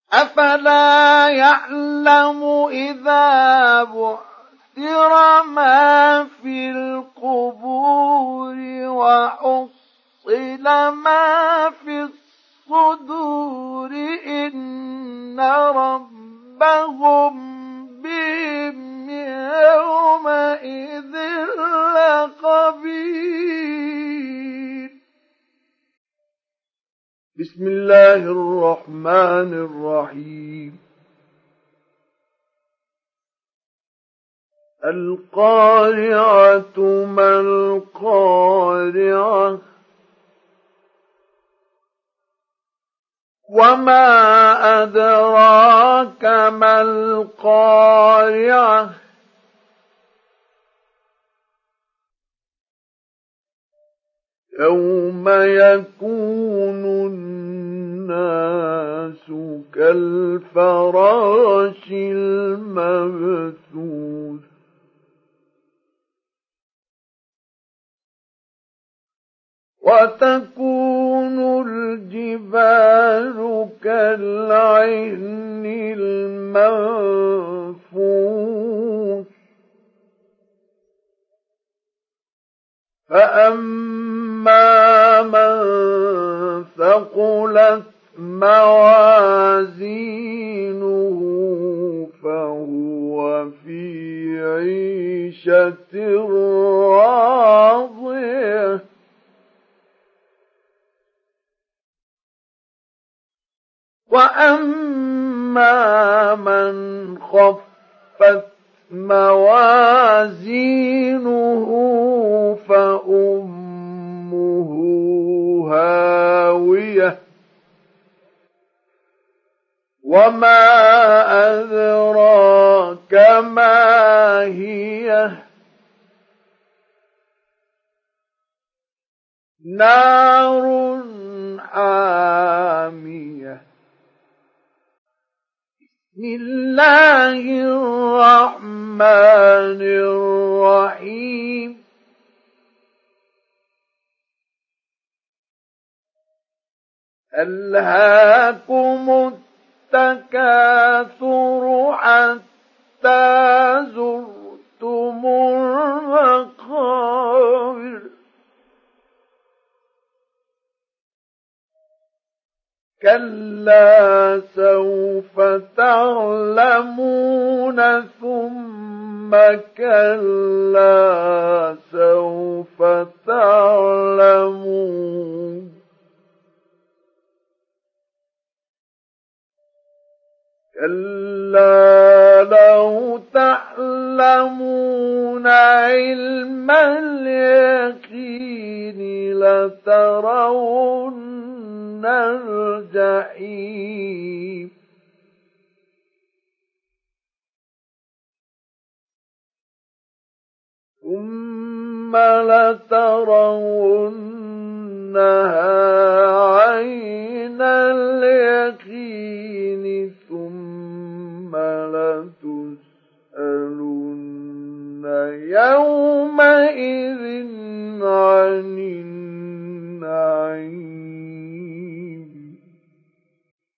أفلا يعلم إذا بعثر ما في القبور وحصل ما في الصدور إن ربهم بهم يومئذ لخبير. بسم الله الرحمن الرحيم. القارعة ما القارعة وما أدراك ما القارعة يوم يكون الناس كالفراش المبثوث وتكون الجبال كالعهن المنفوش فأما من ثقلت موازينه فهو في عيشة راضية وأما من خفت موازينه فأمه هاوية وما أدراك ما هي نار حامية. بسم الله الرحمن الرحيم. ألهاكم التكاثر حتى زرتم المقابر كلا سوف تعلمون ثم كلا سوف تعلمون كلا لو تعلمون علم اليقين لترون الجحيم ثم لترونها